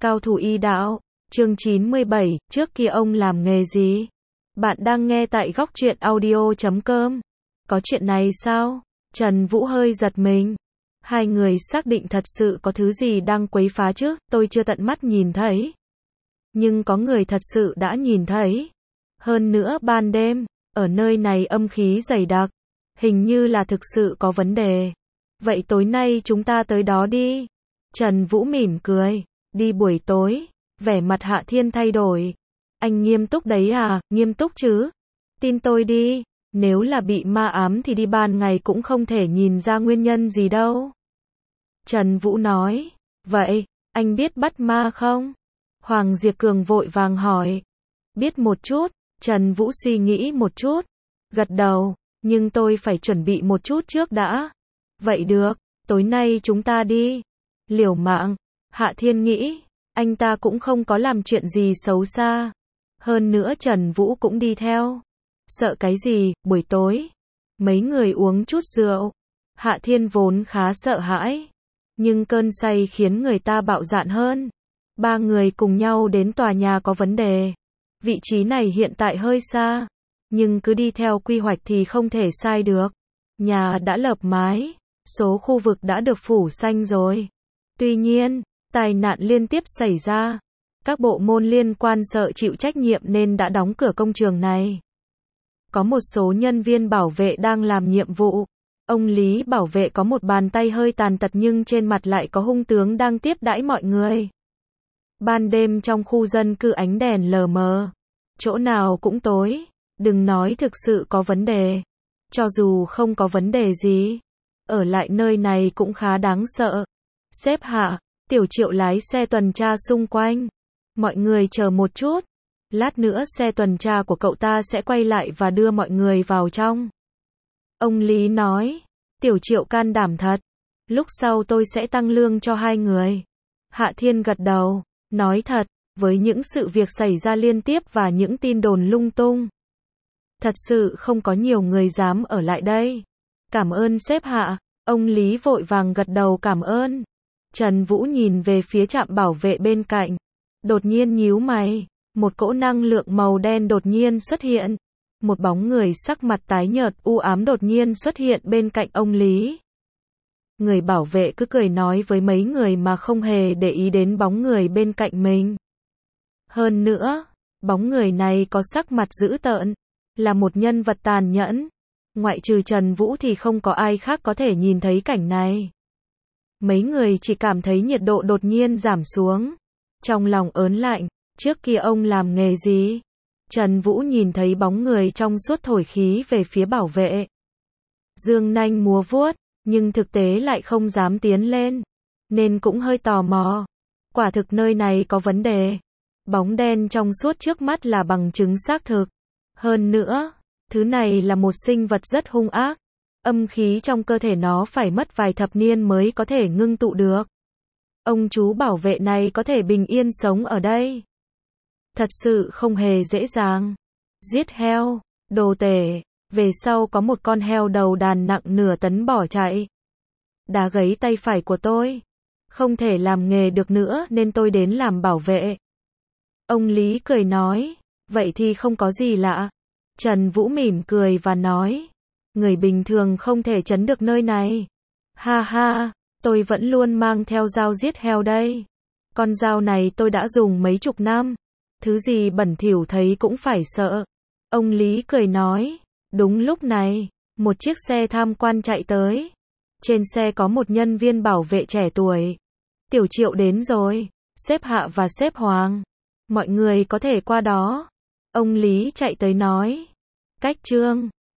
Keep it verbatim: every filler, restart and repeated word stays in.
Cao thủ y đạo, chương chín mươi bảy, trước kia ông làm nghề gì? Bạn đang nghe tại góc truyện audio chấm com. Có chuyện này sao? Trần Vũ hơi giật mình. Hai người xác định thật sự có thứ gì đang quấy phá chứ, tôi chưa tận mắt nhìn thấy. Nhưng có người thật sự đã nhìn thấy. Hơn nữa ban đêm, ở nơi này âm khí dày đặc. Hình như là thực sự có vấn đề. Vậy tối nay chúng ta tới đó đi. Trần Vũ mỉm cười. Đi buổi tối, vẻ mặt Hạ Thiên thay đổi. Anh nghiêm túc đấy à, nghiêm túc chứ? Tin tôi đi, nếu là bị ma ám thì đi ban ngày cũng không thể nhìn ra nguyên nhân gì đâu. Trần Vũ nói, vậy, anh biết bắt ma không? Hoàng Diệp Cường vội vàng hỏi. Biết một chút, Trần Vũ suy nghĩ một chút, gật đầu, nhưng tôi phải chuẩn bị một chút trước đã. Vậy được, tối nay chúng ta đi. Liều mạng. Hạ Thiên nghĩ, anh ta cũng không có làm chuyện gì xấu xa. Hơn nữa Trần Vũ cũng đi theo. Sợ cái gì, buổi tối. Mấy người uống chút rượu. Hạ Thiên vốn khá sợ hãi. Nhưng cơn say khiến người ta bạo dạn hơn. Ba người cùng nhau đến tòa nhà có vấn đề. Vị trí này hiện tại hơi xa. Nhưng cứ đi theo quy hoạch thì không thể sai được. Nhà đã lợp mái. Số khu vực đã được phủ xanh rồi. Tuy nhiên, tai nạn liên tiếp xảy ra. Các bộ môn liên quan sợ chịu trách nhiệm nên đã đóng cửa công trường này. Có một số nhân viên bảo vệ đang làm nhiệm vụ. Ông Lý bảo vệ có một bàn tay hơi tàn tật nhưng trên mặt lại có hung tướng đang tiếp đãi mọi người. Ban đêm trong khu dân cư ánh đèn lờ mờ. Chỗ nào cũng tối. Đừng nói thực sự có vấn đề. Cho dù không có vấn đề gì, ở lại nơi này cũng khá đáng sợ. Sếp Hạ, Tiểu Triệu lái xe tuần tra xung quanh. Mọi người chờ một chút. Lát nữa xe tuần tra của cậu ta sẽ quay lại và đưa mọi người vào trong. Ông Lý nói. Tiểu Triệu can đảm thật. Lúc sau tôi sẽ tăng lương cho hai người. Hạ Thiên gật đầu. Nói thật, với những sự việc xảy ra liên tiếp và những tin đồn lung tung. Thật sự không có nhiều người dám ở lại đây. Cảm ơn sếp Hạ. Ông Lý vội vàng gật đầu cảm ơn. Trần Vũ nhìn về phía trạm bảo vệ bên cạnh. Đột nhiên nhíu mày. Một cỗ năng lượng màu đen đột nhiên xuất hiện. Một bóng người sắc mặt tái nhợt u ám đột nhiên xuất hiện bên cạnh ông Lý. Người bảo vệ cứ cười nói với mấy người mà không hề để ý đến bóng người bên cạnh mình. Hơn nữa, bóng người này có sắc mặt dữ tợn. Là một nhân vật tàn nhẫn. Ngoại trừ Trần Vũ thì không có ai khác có thể nhìn thấy cảnh này. Mấy người chỉ cảm thấy nhiệt độ đột nhiên giảm xuống. Trong lòng ớn lạnh, trước kia ông làm nghề gì? Trần Vũ nhìn thấy bóng người trong suốt thổi khí về phía bảo vệ. Dương nanh múa vuốt, nhưng thực tế lại không dám tiến lên. Nên cũng hơi tò mò. Quả thực nơi này có vấn đề. Bóng đen trong suốt trước mắt là bằng chứng xác thực. Hơn nữa, thứ này là một sinh vật rất hung ác. Âm khí trong cơ thể nó phải mất vài thập niên mới có thể ngưng tụ được. Ông chú bảo vệ này có thể bình yên sống ở đây. Thật sự không hề dễ dàng. Giết heo, đồ tể. Về sau có một con heo đầu đàn nặng nửa tấn bỏ chạy. Đá gãy tay phải của tôi. Không thể làm nghề được nữa nên tôi đến làm bảo vệ. Ông Lý cười nói. Vậy thì không có gì lạ. Trần Vũ mỉm cười và nói. Người bình thường không thể trấn được nơi này. Ha ha, tôi vẫn luôn mang theo dao giết heo đây. Con dao này tôi đã dùng mấy chục năm. Thứ gì bẩn thỉu thấy cũng phải sợ. Ông Lý cười nói. Đúng lúc này, một chiếc xe tham quan chạy tới. Trên xe có một nhân viên bảo vệ trẻ tuổi. Tiểu Triệu đến rồi. Sếp Hạ và sếp Hoàng. Mọi người có thể qua đó. Ông Lý chạy tới nói. Cách Trương.